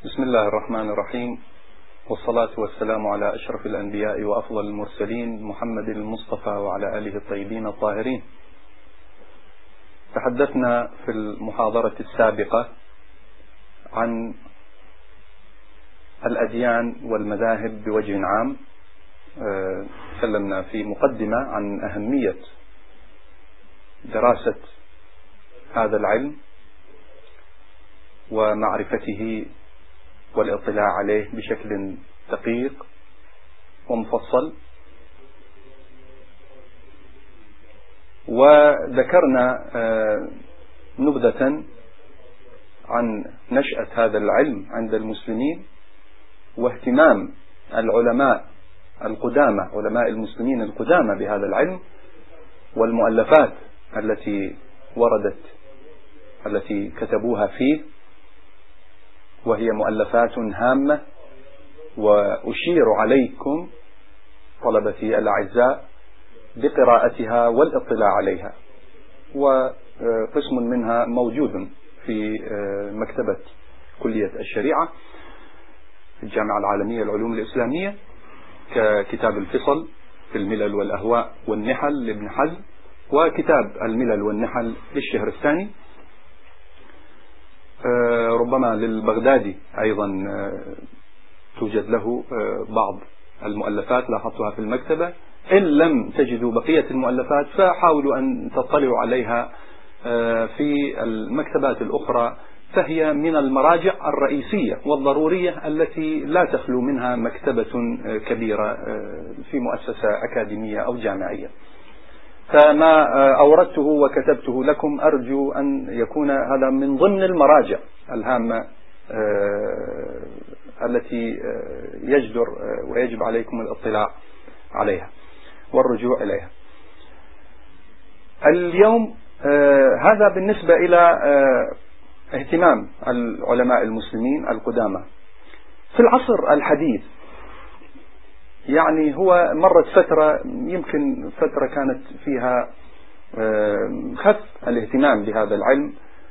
بسم الله الرحمن الرحيم، والصلاة والسلام على أشرف الأنبياء وأفضل المرسلين محمد المصطفى وعلى آله الطيبين الطاهرين. تحدثنا في المحاضرة السابقة عن الأديان والمذاهب بوجه عام. تكلمنا في مقدمة عن أهمية دراسة هذا العلم ومعرفته والاطلاع عليه بشكل دقيق ومفصل، وذكرنا نبذة عن نشأة هذا العلم عند المسلمين واهتمام العلماء القدامى، علماء المسلمين القدامى بهذا العلم، والمؤلفات التي وردت التي كتبوها فيه، وهي مؤلفات هامة، وأشير عليكم طلبتي الأعزاء بقراءتها والاطلاع عليها، وقسم منها موجود في مكتبة كلية الشريعة في الجامعة العالمية للعلوم الإسلامية، ككتاب الفصل في الملل والأهواء والنحل لابن حزم، وكتاب الملل والنحل للشهرستاني. ربما للبغدادي أيضا توجد له بعض المؤلفات لاحظتها في المكتبة. إن لم تجدوا بقية المؤلفات فحاولوا أن تطلعوا عليها في المكتبات الأخرى، فهي من المراجع الرئيسية والضرورية التي لا تخلو منها مكتبة كبيرة في مؤسسة أكاديمية أو جامعية. فما أوردته وكتبته لكم أرجو أن يكون هذا من ضمن المراجع الهامة التي يجدر ويجب عليكم الاطلاع عليها والرجوع إليها. اليوم هذا بالنسبة إلى اهتمام العلماء المسلمين القدامى. في العصر الحديث يعني هو مرت فترة، يمكن فترة كانت فيها خف الاهتمام بهذا العلم.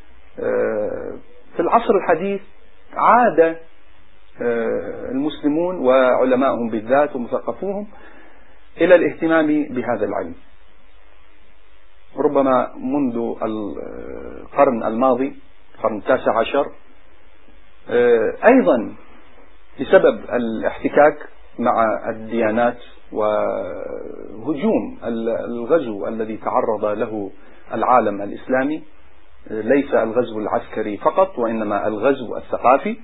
في العصر الحديث عاد المسلمون وعلماءهم بالذات ومثقفوهم إلى الاهتمام بهذا العلم، ربما منذ القرن الماضي، القرن 19، أيضا بسبب الاحتكاك مع الديانات وهجوم الغزو الذي تعرض له العالم الإسلامي، ليس الغزو العسكري فقط وإنما الغزو الثقافي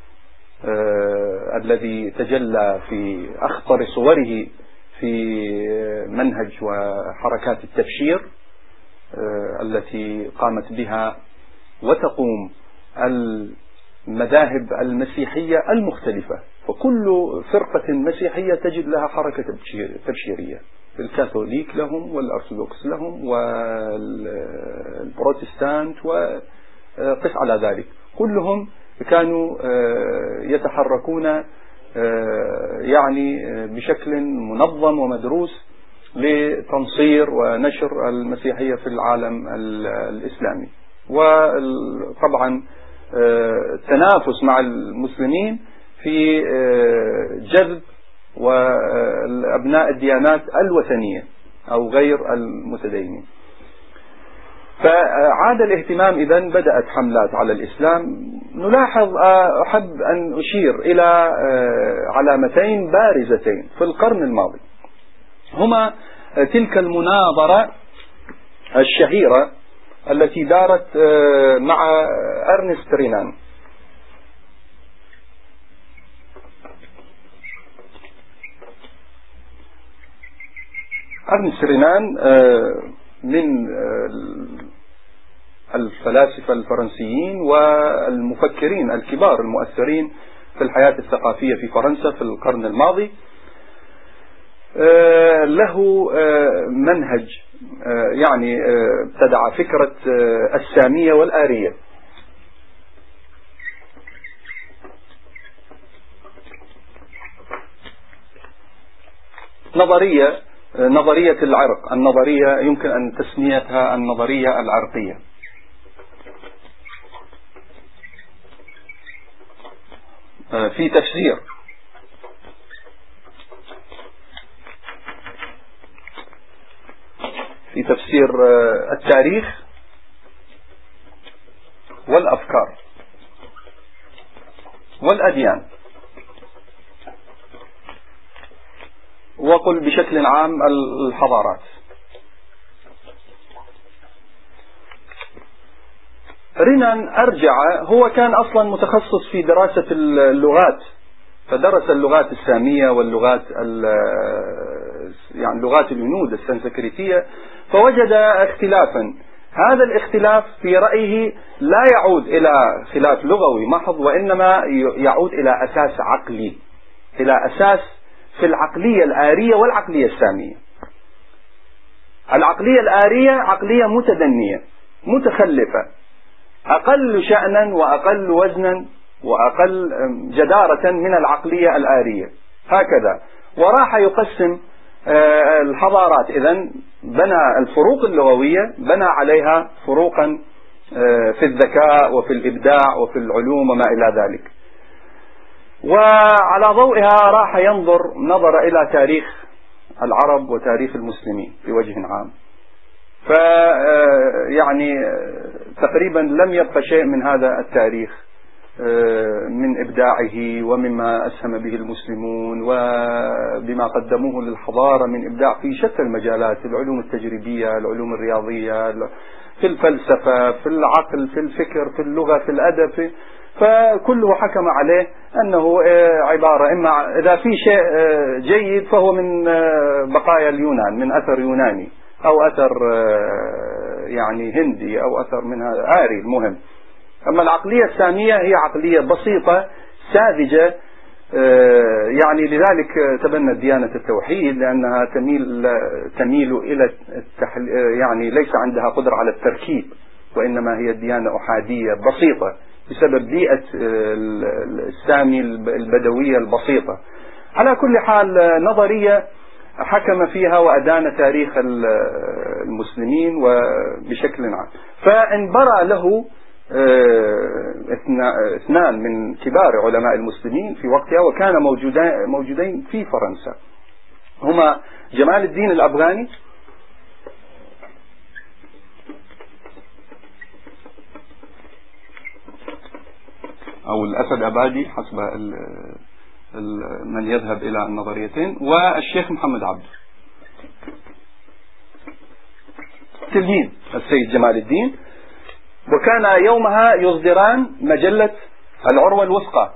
الذي تجلى في أخطر صوره في منهج وحركات التبشير التي قامت بها وتقوم المذاهب المسيحية المختلفة. فكل فرقة مسيحية تجد لها حركة تبشيرية، الكاثوليك لهم والأرثوذكس لهم والبروتستانت وقس على ذلك، كلهم كانوا يتحركون يعني بشكل منظم ومدروس لتنصير ونشر المسيحية في العالم الإسلامي. وطبعا التنافس مع المسلمين في جذب وأبناء الديانات الوثنية أو غير المتدينين. فعاد الاهتمام، إذن بدأت حملات على الإسلام. نلاحظ، أحب أن أشير إلى علامتين بارزتين في القرن الماضي، هما تلك المناظرة الشهيرة التي دارت مع أرنست رينان. أرنست رينان من الفلاسفة الفرنسيين والمفكرين الكبار المؤثرين في الحياة الثقافية في فرنسا في القرن الماضي. له منهج، يعني ابتدع فكرة السامية والآرية. نظرية العرق، النظرية يمكن أن تسميتها النظرية العرقية. في تفسير التاريخ والأفكار والأديان، وقل بشكل عام الحضارات. رينان أرجع، هو كان أصلا متخصص في دراسة اللغات، فدرس اللغات السامية واللغات يعني لغات الهنود السنسكريتية، فوجد اختلافا. هذا الاختلاف في رأيه لا يعود إلى خلاف لغوي محض، وإنما يعود إلى أساس عقلي، إلى أساس في العقلية الآرية والعقلية السامية. العقلية الآرية عقلية متدنية متخلفة، أقل شأنا وأقل وزنا وأقل جدارة من العقلية الآرية، هكذا. وراح يقسم الحضارات، إذن بنى الفروق اللغوية، بنى عليها فروقا في الذكاء وفي الإبداع وفي العلوم وما إلى ذلك. وعلى ضوئها راح نظر إلى تاريخ العرب وتاريخ المسلمين بوجه عام، فيعني تقريبا لم يبقى شيء من هذا التاريخ من إبداعه ومما أسهم به المسلمون وبما قدموه للحضارة من إبداع في شتى المجالات، العلوم التجريبية، العلوم الرياضية، في الفلسفة، في العقل، في الفكر، في اللغة، في الأدب، فكله حكم عليه أنه عبارة إما إذا في شيء جيد فهو من بقايا اليونان، من أثر يوناني أو أثر يعني هندي أو أثر من هذا آري، المهم. أما العقلية السامية هي عقلية بسيطة ساذجة، يعني لذلك تبنت ديانة التوحيد، لأنها تميل إلى يعني ليس عندها قدرة على التركيب، وإنما هي ديانة أحادية بسيطة بسبب بيئة السامي البدوية البسيطة. على كل حال نظرية حكم فيها وأدان تاريخ المسلمين وبشكل عام. فانبرى له اثنان من كبار علماء المسلمين في وقتها، وكان موجودين في فرنسا، هما جمال الدين الأفغاني أو الأسد أبادي حسب من يذهب إلى النظريتين، والشيخ محمد عبده تلميذ السيد جمال الدين، وكان يومها يصدران مجلة العروة الوثقى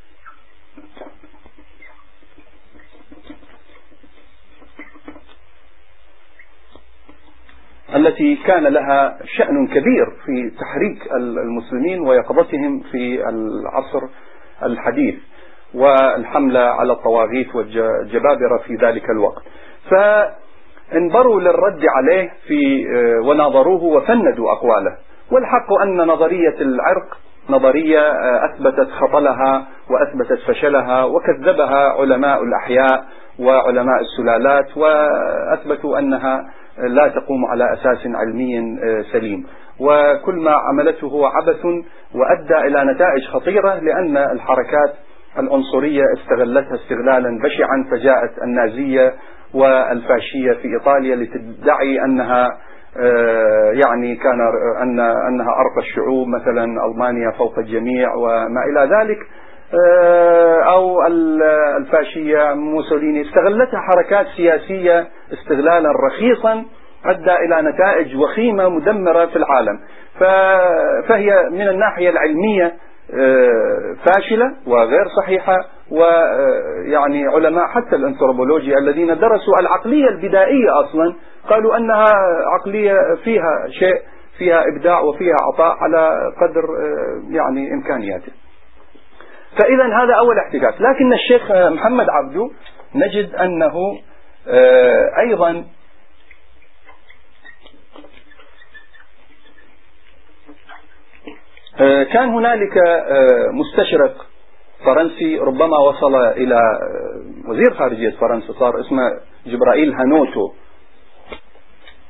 التي كان لها شأن كبير في تحريك المسلمين ويقظتهم في العصر الحديث والحملة على الطواغيت والجبابرة في ذلك الوقت. فانبروا للرد عليه وناظروه وفندوا أقواله. والحق أن نظرية العرق نظرية أثبتت خطلها وأثبتت فشلها، وكذبها علماء الأحياء وعلماء السلالات، وأثبتوا أنها لا تقوم على أساس علمي سليم، وكل ما عملته هو عبث وأدى إلى نتائج خطيرة، لأن الحركات العنصرية استغلتها استغلالا بشعا، فجاءت النازية والفاشية في إيطاليا لتدعي أنها يعني أنها أرقى الشعوب، مثلا ألمانيا فوق الجميع وما إلى ذلك، أو الفاشية موسوليني استغلتها حركات سياسية استغلالا رخيصا أدى إلى نتائج وخيمة مدمرة في العالم. فهي من الناحية العلمية فاشلة وغير صحيحة، ويعني علماء حتى الأنثروبولوجيا الذين درسوا العقلية البدائية أصلا قالوا أنها عقلية فيها شيء، فيها إبداع وفيها عطاء على قدر يعني إمكانياته. فإذا هذا أول احتكاك. لكن الشيخ محمد عبده نجد أنه أيضا كان هنالك مستشرق فرنسي ربما وصل إلى وزير خارجية فرنسا، صار اسمه جبرائيل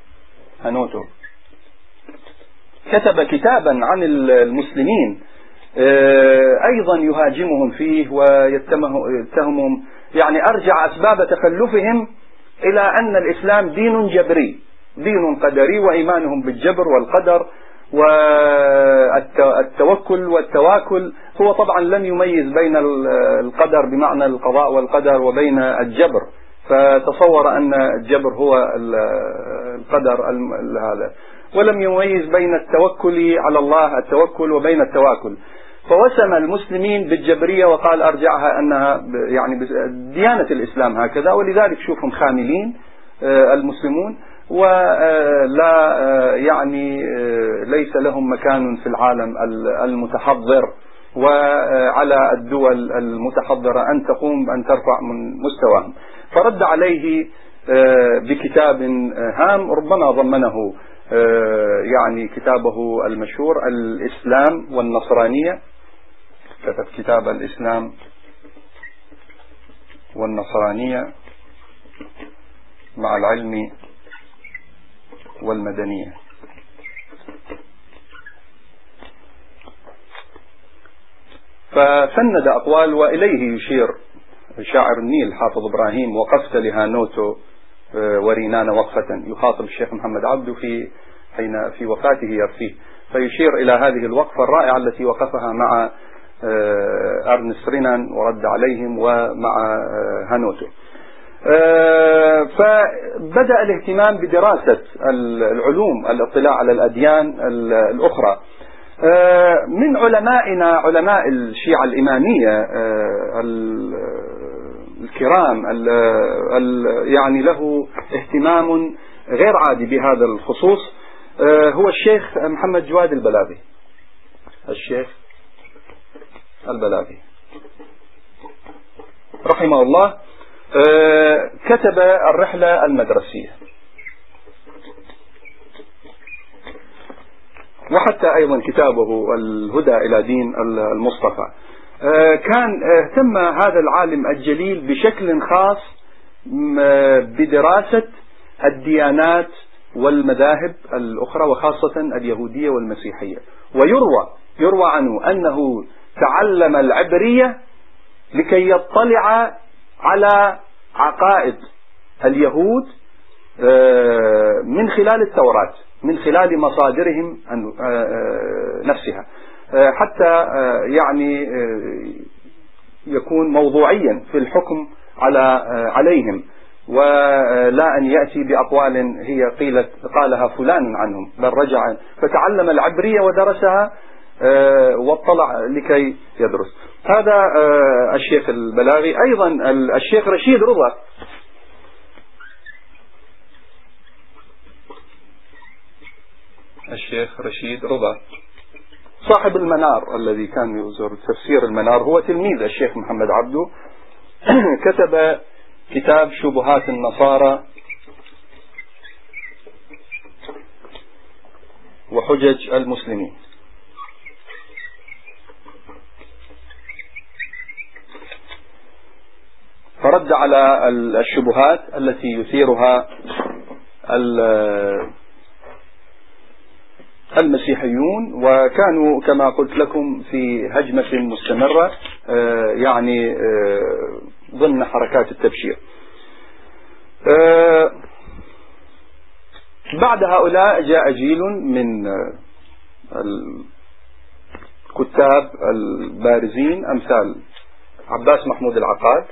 هانوتو، كتب كتابا عن المسلمين أيضا يهاجمهم فيه ويتهمهم، يعني أرجع أسباب تخلفهم إلى أن الإسلام دين جبري، دين قدري، وإيمانهم بالجبر والقدر والتوكل والتواكل. هو طبعا لم يميز بين القدر بمعنى القضاء والقدر وبين الجبر، فتصور أن الجبر هو القدر هذا، ولم يميز بين التوكل على الله التوكل وبين التواكل، فوسم المسلمين بالجبرية وقال أرجعها أنها يعني ديانة الإسلام هكذا، ولذلك شوفهم خاملين المسلمون، ولا يعني ليس لهم مكان في العالم المتحضر، وعلى الدول المتحضرة أن تقوم أن ترفع من مستواهم. فرد عليه بكتاب هام ربما ضمنه يعني كتابه المشهور الإسلام والنصرانية، كتب كتاب الإسلام والنصرانية مع العلم والمدنية. ففند أقوال، وإليه يشير شاعر النيل حافظ إبراهيم: وقفت لهانوتو ورينان وقفة، يخاطب الشيخ محمد عبده حين في وفاته يرثيه، فيشير إلى هذه الوقفة الرائعة التي وقفها مع أرنست رينان ورد عليهم ومع هانوتو. فبدأ الاهتمام بدراسة العلوم، الاطلاع على الأديان الأخرى. من علمائنا علماء الشيعة الإمامية الكرام يعني له اهتمام غير عادي بهذا الخصوص هو الشيخ محمد جواد البلاغي. الشيخ البلاغي رحمه الله كتب الرحلة المدرسية، وحتى أيضا كتابه الهدى إلى دين المصطفى. كان اهتم هذا العالم الجليل بشكل خاص بدراسة الديانات والمذاهب الأخرى، وخاصة اليهودية والمسيحية. ويروى عنه أنه تعلم العبرية لكي يطلع على عقائد اليهود من خلال التوراة، من خلال مصادرهم نفسها، حتى يعني يكون موضوعيا في الحكم عليهم، ولا أن يأتي بأقوال هي قالها فلان عنهم، بل رجع فتعلم العبرية ودرسها واطلع لكي يدرس. هذا الشيخ البلاغي. أيضا الشيخ رشيد رضا، الشيخ رشيد رضا صاحب المنار الذي كان يزور تفسير المنار، هو تلميذ الشيخ محمد عبده. كتب كتاب شبهات النصارى وحجج المسلمين. فرد على الشبهات التي يثيرها المسيحيون، وكانوا كما قلت لكم في هجمة مستمرة يعني ضمن حركات التبشير. بعد هؤلاء جاء جيل من الكتاب البارزين أمثال عباس محمود العقاد،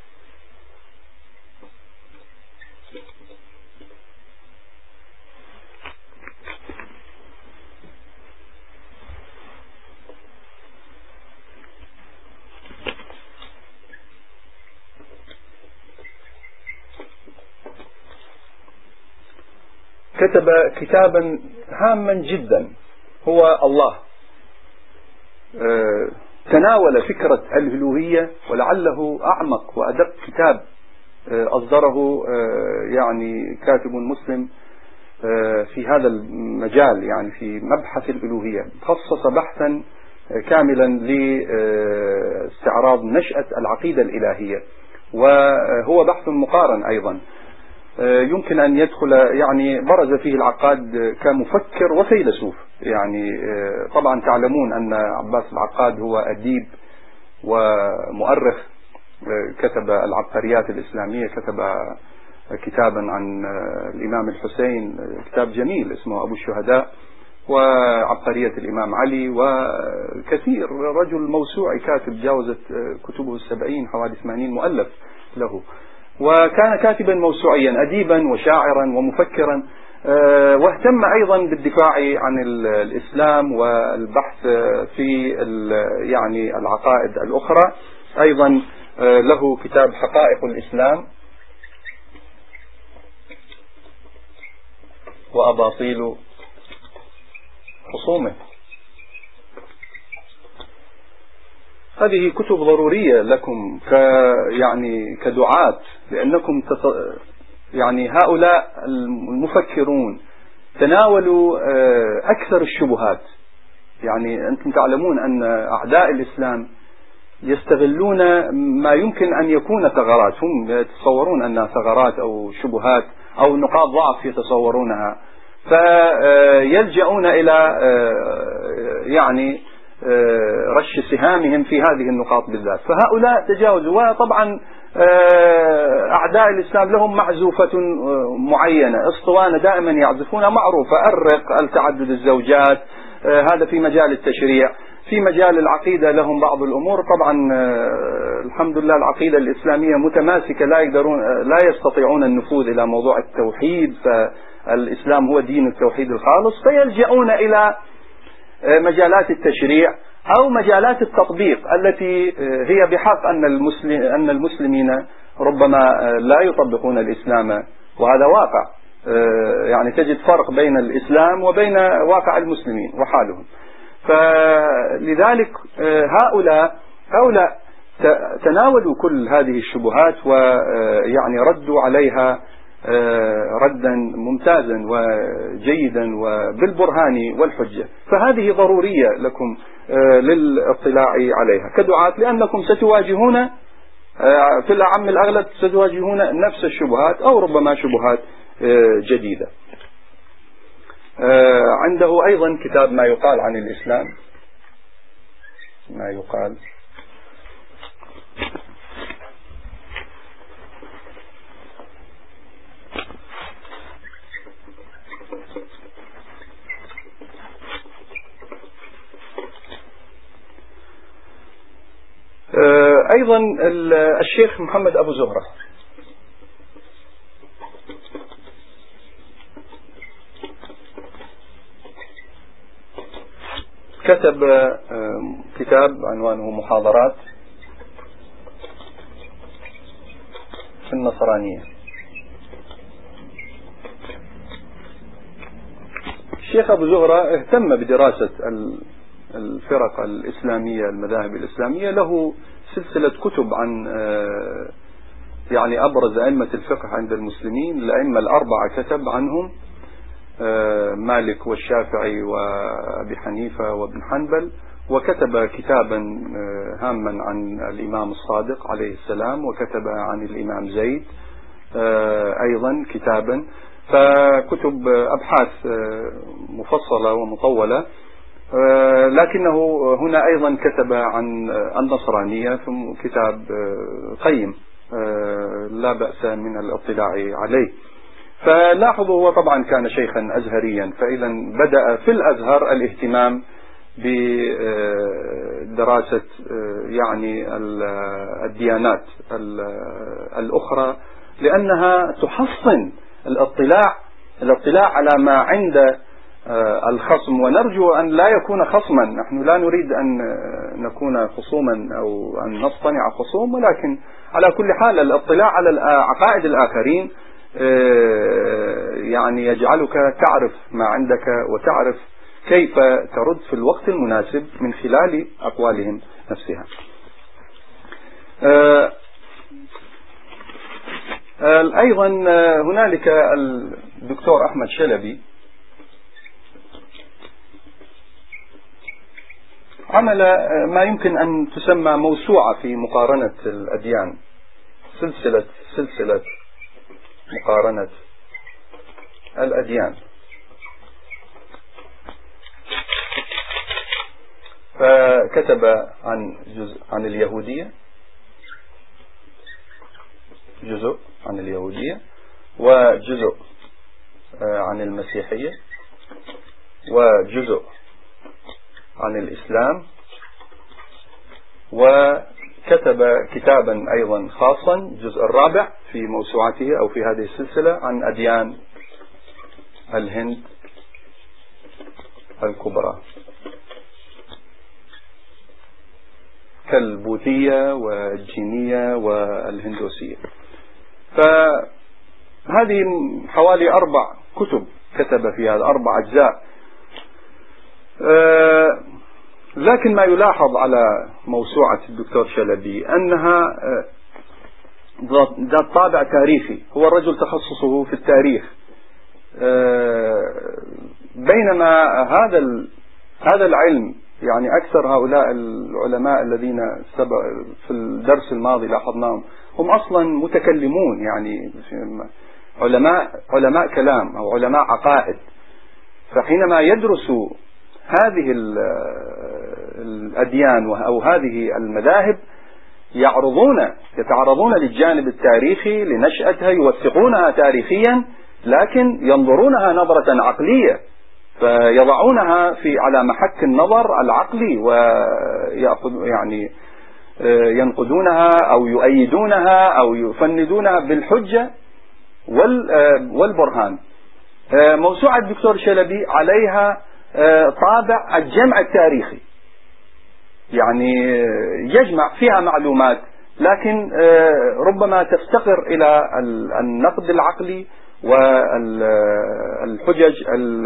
كتب كتابا هاما جدا هو الله. تناول فكرة الألوهية، ولعله أعمق وأدق كتاب أصدره يعني كاتب مسلم في هذا المجال، يعني في مبحث الألوهية، خصص بحثا كاملا لاستعراض نشأة العقيدة الإلهية، وهو بحث مقارن أيضا يمكن أن يدخل، يعني برز فيه العقاد كمفكر وفيلسوف يعني طبعا تعلمون أن عباس العقاد هو أديب ومؤرخ، كتب العبقريات الإسلامية، كتب كتابا عن الإمام الحسين، كتاب جميل اسمه أبو الشهداء، وعبقرية الإمام علي، وكثير، رجل موسوعي كاتب، جاوزت كتبه 70 حوالي 80 مؤلف له، وكان كاتبا موسوعيا أديبا وشاعرا ومفكرا، واهتم أيضا بالدفاع عن الإسلام والبحث في يعني العقائد الأخرى. أيضا له كتاب حقائق الإسلام وأباطيل خصومه. هذه كتب ضرورية لكم يعني كدعاة، لأنكم يعني هؤلاء المفكرون تناولوا أكثر الشبهات. يعني أنتم تعلمون أن أعداء الإسلام يستغلون ما يمكن أن يكون ثغرات، هم يتصورون أنها ثغرات أو شبهات أو نقاط ضعف يتصورونها، فيلجؤون إلى يعني رش سهامهم في هذه النقاط بالذات. فهؤلاء تجاوزوا، وطبعا أعداء الإسلام لهم معزوفة معينة، اسطوانة دائما يعزفونها معروفة، أرق التعدد الزوجات، هذا في مجال التشريع. في مجال العقيدة لهم بعض الأمور، طبعا الحمد لله العقيدة الإسلامية متماسكة، لا يستطيعون النفوذ إلى موضوع التوحيد، فالإسلام هو دين التوحيد الخالص، فيلجؤون إلى مجالات التشريع أو مجالات التطبيق التي هي بحق أن المسلمين ربما لا يطبقون الإسلام، وهذا واقع. يعني تجد فرق بين الإسلام وبين واقع المسلمين وحالهم. فلذلك هؤلاء تناولوا كل هذه الشبهات ويعني ردوا عليها ردا ممتازا وجيدا وبالبرهان والحجة. فهذه ضرورية لكم للاطلاع عليها كدعاة، لأنكم ستواجهون في الأعم الأغلب ستواجهون نفس الشبهات أو ربما شبهات جديدة. عنده أيضا كتاب ما يقال عن الإسلام، ما يقال أيضا الشيخ محمد أبو زهرة كتب كتاب عنوانه محاضرات في النصرانية. الشيخ أبو زهرة اهتم بدراسة الفرق الإسلامية، المذاهب الإسلامية، له سلسلة كتب عن يعني أبرز أئمة الفقه عند المسلمين، الأئمة الأربعة كتب عنهم، مالك والشافعي وأبي حنيفة وابن حنبل، وكتب كتابا هاما عن الإمام الصادق عليه السلام، وكتب عن الإمام زيد أيضا كتابا، فكتب أبحاث مفصلة ومطولة. لكنه هنا أيضا كتب عن النصرانية، ثم كتاب قيم لا بأس من الاطلاع عليه. فلاحظوا هو طبعا كان شيخا أزهريا، فإذا بدأ في الأزهر الاهتمام بدراسة يعني الديانات الأخرى، لأنها تحصن الاطلاع على ما عند الخصم، ونرجو أن لا يكون خصما. نحن لا نريد أن نكون خصوما أو أن نصطنع خصوم، ولكن على كل حال الاطلاع على عقائد الآخرين يعني يجعلك تعرف ما عندك وتعرف كيف ترد في الوقت المناسب من خلال أقوالهم نفسها. أيضا هنالك الدكتور أحمد شلبي عمل ما يمكن أن تسمى موسوعة في مقارنة الأديان، سلسلة مقارنة الأديان. فكتب عن جزء عن اليهودية، جزء عن اليهودية، وجزء عن المسيحية، وجزء عن الإسلام، وكتب كتابا أيضا خاصا الجزء الرابع في موسوعته أو في هذه السلسلة عن أديان الهند الكبرى كالبوذية والجينية والهندوسية. فهذه حوالي 4 كتب كتب في هذا 4 أجزاء. لكن ما يلاحظ على موسوعة الدكتور شلبي أنها ذات طابع تاريخي، هو الرجل تخصصه في التاريخ، بينما هذا العلم يعني أكثر هؤلاء العلماء الذين في الدرس الماضي لاحظناهم هم أصلا متكلمون، يعني علماء كلام أو علماء عقائد. فحينما يدرسوا هذه الأديان أو هذه المذاهب يتعرضون للجانب التاريخي لنشأتها، يوثقونها تاريخيا، لكن ينظرونها نظرة عقلية، فيضعونها على محك النظر العقلي، يعني ينقدونها أو يؤيدونها أو يفندونها بالحجة والبرهان. موسوعة الدكتور شلبي عليها طابع الجمع التاريخي، يعني يجمع فيها معلومات، لكن ربما تفتقر إلى النقد العقلي والحجج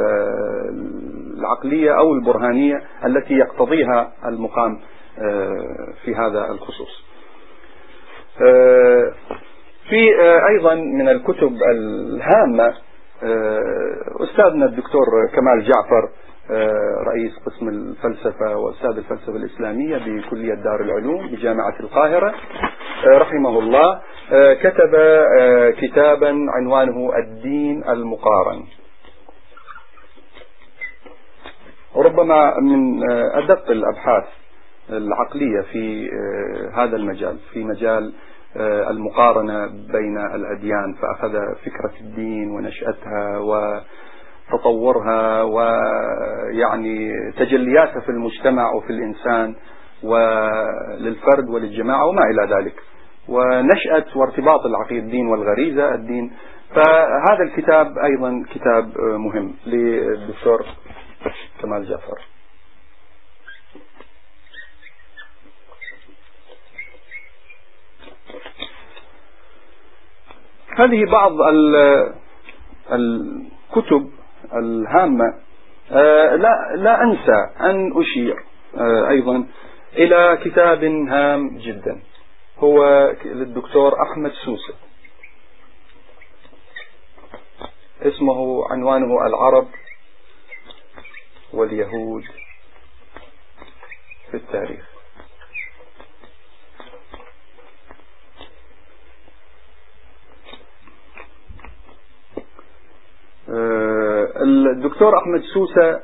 العقلية أو البرهانية التي يقتضيها المقام في هذا الخصوص. في أيضا من الكتب الهامة أستاذنا الدكتور كمال جعفر، رئيس قسم الفلسفة وأستاذ الفلسفة الإسلامية بكلية دار العلوم بجامعة القاهرة رحمه الله، كتب كتابا عنوانه الدين المقارن، وربما من أدق الأبحاث العقلية في هذا المجال، في مجال المقارنة بين الأديان. فأخذ فكرة الدين ونشأتها وتطورها ويعني تجلياتها في المجتمع وفي الإنسان وللفرد وللجماعة وما إلى ذلك، ونشأة وارتباط الدين والغريزة الدين. فهذا الكتاب أيضا كتاب مهم للدكتور كمال جعفر. هذه بعض الكتب الهامة. لا أنسى أن أشير أيضا إلى كتاب هام جدا، هو للدكتور أحمد سوسة، اسمه عنوانه العرب واليهود في التاريخ. الدكتور أحمد سوسة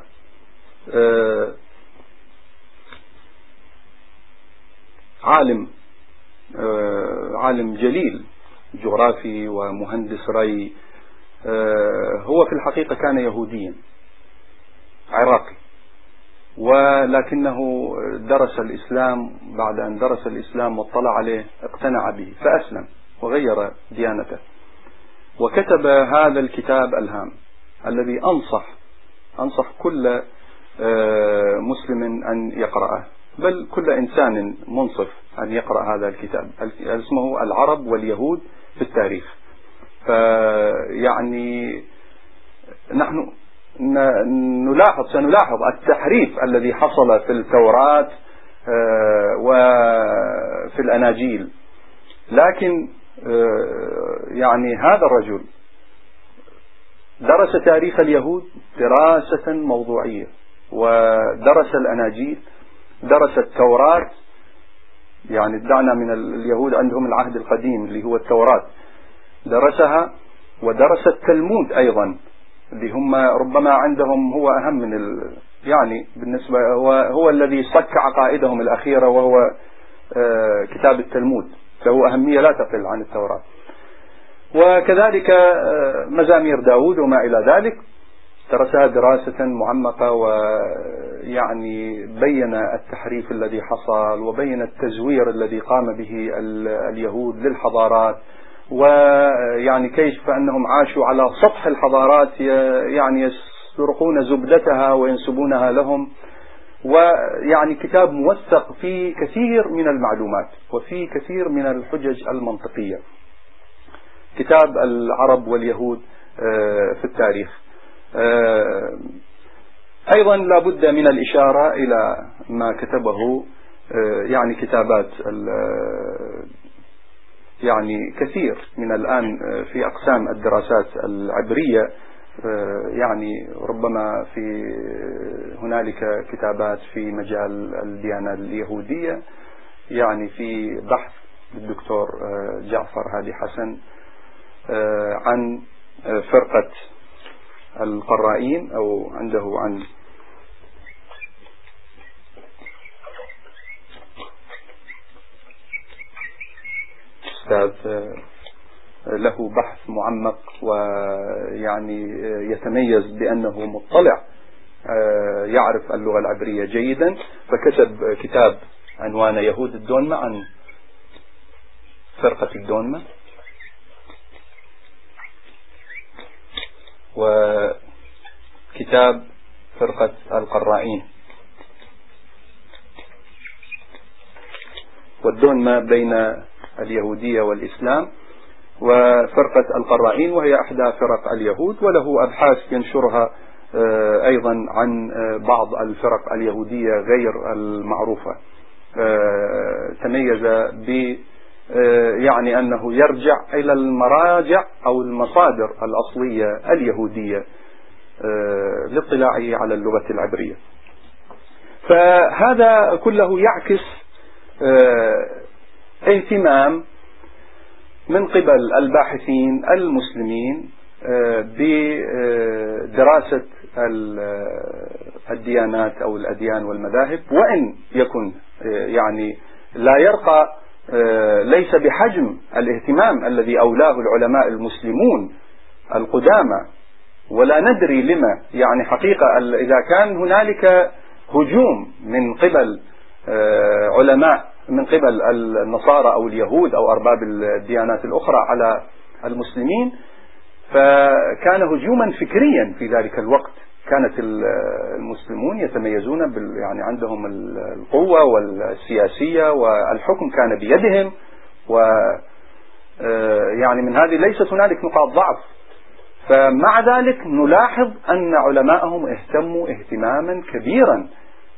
عالم جليل جغرافي ومهندس ري. هو في الحقيقة كان يهوديا عراقي، ولكنه درس الإسلام. بعد أن درس الإسلام واطلع عليه اقتنع به فأسلم وغير ديانته، وكتب هذا الكتاب الهام الذي أنصح كل مسلم أن يقرأه، بل كل إنسان منصف أن يقرأ هذا الكتاب. اسمه العرب واليهود في التاريخ. فيعني نحن سنلاحظ التحريف الذي حصل في التوراة وفي الأناجيل، لكن يعني هذا الرجل درس تاريخ اليهود دراسة موضوعية، ودرس الأناجيل، درس التوراة. يعني دعنا من اليهود عندهم العهد القديم اللي هو التوراة، درسها، ودرس التلمود أيضا اللي هم ربما عندهم هو أهم من يعني بالنسبة هو الذي صك عقائدهم الأخيرة، وهو كتاب التلمود، له أهمية لا تقل عن التوراة. وكذلك مزامير داود وما إلى ذلك درسها دراسة معمقة، ويعني بين التحريف الذي حصل، وبين التزوير الذي قام به اليهود للحضارات، ويعني كيف أنهم عاشوا على سطح الحضارات، يعني يسرقون زبدتها وينسبونها لهم. ويعني كتاب موثق في كثير من المعلومات وفي كثير من الحجج المنطقية، كتاب العرب واليهود في التاريخ. أيضا لا بد من الإشارة إلى ما كتبه يعني كتابات يعني كثير من الآن في أقسام الدراسات العبرية، يعني ربما في هنالك كتابات في مجال الديانة اليهودية، يعني في بحث الدكتور جعفر هادي حسن عن فرقة القرائين، أو عنده عن أستاذ له بحث معمق، ويعني يتميز بأنه مطلع يعرف اللغة العبرية جيدا، فكتب كتاب عنوانه يهود الدونمة، عن فرقة الدونمة، وكتاب فرقة القرائين. والدونمة بين اليهودية والإسلام، وفرقة القرائين وهي أحدى فرق اليهود، وله أبحاث ينشرها أيضا عن بعض الفرق اليهودية غير المعروفة. تميز ب يعني أنه يرجع إلى المراجع أو المصادر الأصلية اليهودية لاطلاعه على اللغة العبرية. فهذا كله يعكس اهتمام من قبل الباحثين المسلمين بدراسة الديانات أو الأديان والمذاهب، وإن يكن يعني لا يرقى، ليس بحجم الاهتمام الذي أولاه العلماء المسلمون القدامى، ولا ندري لما. يعني حقيقة إذا كان هنالك هجوم من قبل علماء من قبل النصارى أو اليهود أو أرباب الديانات الأخرى على المسلمين، فكان هجوما فكريا في ذلك الوقت. كانت المسلمون يتميزون يعني عندهم القوة والسياسية، والحكم كان بيدهم، ويعني من هذه ليست هنالك نقاط ضعف. فمع ذلك نلاحظ أن علماءهم اهتموا اهتماما كبيرا،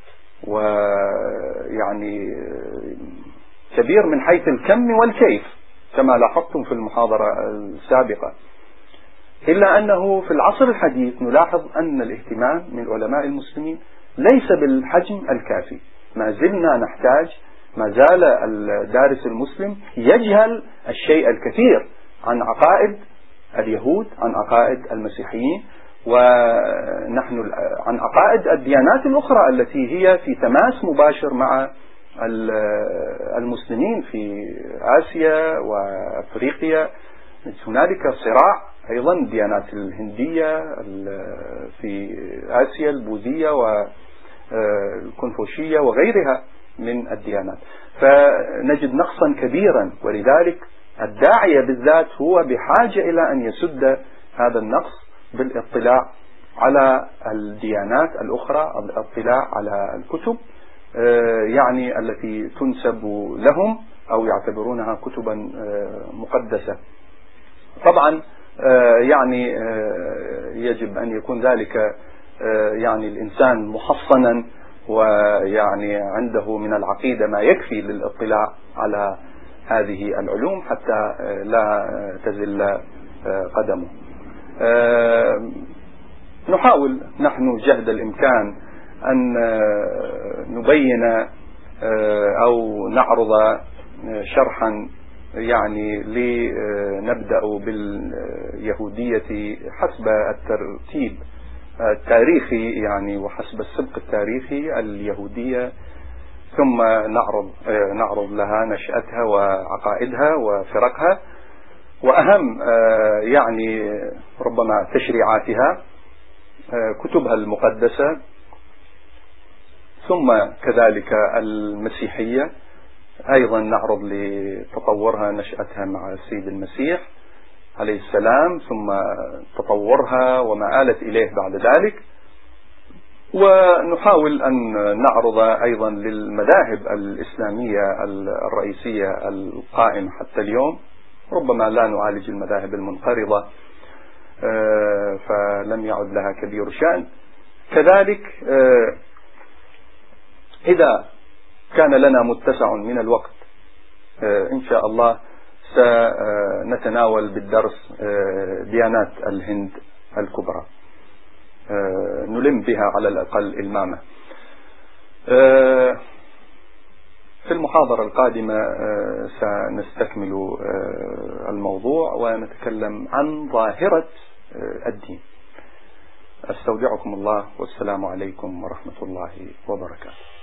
ويعني كبير من حيث الكم والكيف كما لاحظتم في المحاضرة السابقة. إلا أنه في العصر الحديث نلاحظ أن الاهتمام من علماء المسلمين ليس بالحجم الكافي. ما زلنا نحتاج، ما زال الدارس المسلم يجهل الشيء الكثير عن عقائد اليهود، عن عقائد المسيحيين، ونحن عن عقائد الديانات الأخرى التي هي في تماس مباشر مع المسلمين في آسيا وأفريقيا. هنالك صراع أيضا الديانات الهندية في آسيا، البوذية والكونفوشية وغيرها من الديانات، فنجد نقصا كبيرا. ولذلك الداعية بالذات هو بحاجة إلى أن يسد هذا النقص بالاطلاع على الديانات الأخرى، الاطلاع على الكتب يعني التي تنسب لهم أو يعتبرونها كتبا مقدسة. طبعا يعني يجب أن يكون ذلك يعني الإنسان محصنا، ويعني عنده من العقيدة ما يكفي للاطلاع على هذه العلوم حتى لا تزل قدمه. نحاول نحن جهد الإمكان أن نبين أو نعرض شرحا يعني لنبدأ باليهودية حسب الترتيب التاريخي يعني وحسب السبق التاريخي اليهودية، ثم نعرض لها نشأتها وعقائدها وفرقها، وأهم يعني ربما تشريعاتها، كتبها المقدسة، ثم كذلك المسيحية أيضا نعرض لتطورها نشأتها مع السيد المسيح عليه السلام، ثم تطورها وما آلت إليه بعد ذلك. ونحاول أن نعرض أيضا للمذاهب الإسلامية الرئيسية القائمة حتى اليوم، ربما لا نعالج المذاهب المنقرضة فلم يعد لها كبير شأن. كذلك إذا كان لنا متسع من الوقت إن شاء الله سنتناول بالدرس ديانات الهند الكبرى، نلم بها على الأقل إلمامة. في المحاضرة القادمة سنستكمل الموضوع ونتكلم عن ظاهرة الدين. أستودعكم الله، والسلام عليكم ورحمة الله وبركاته.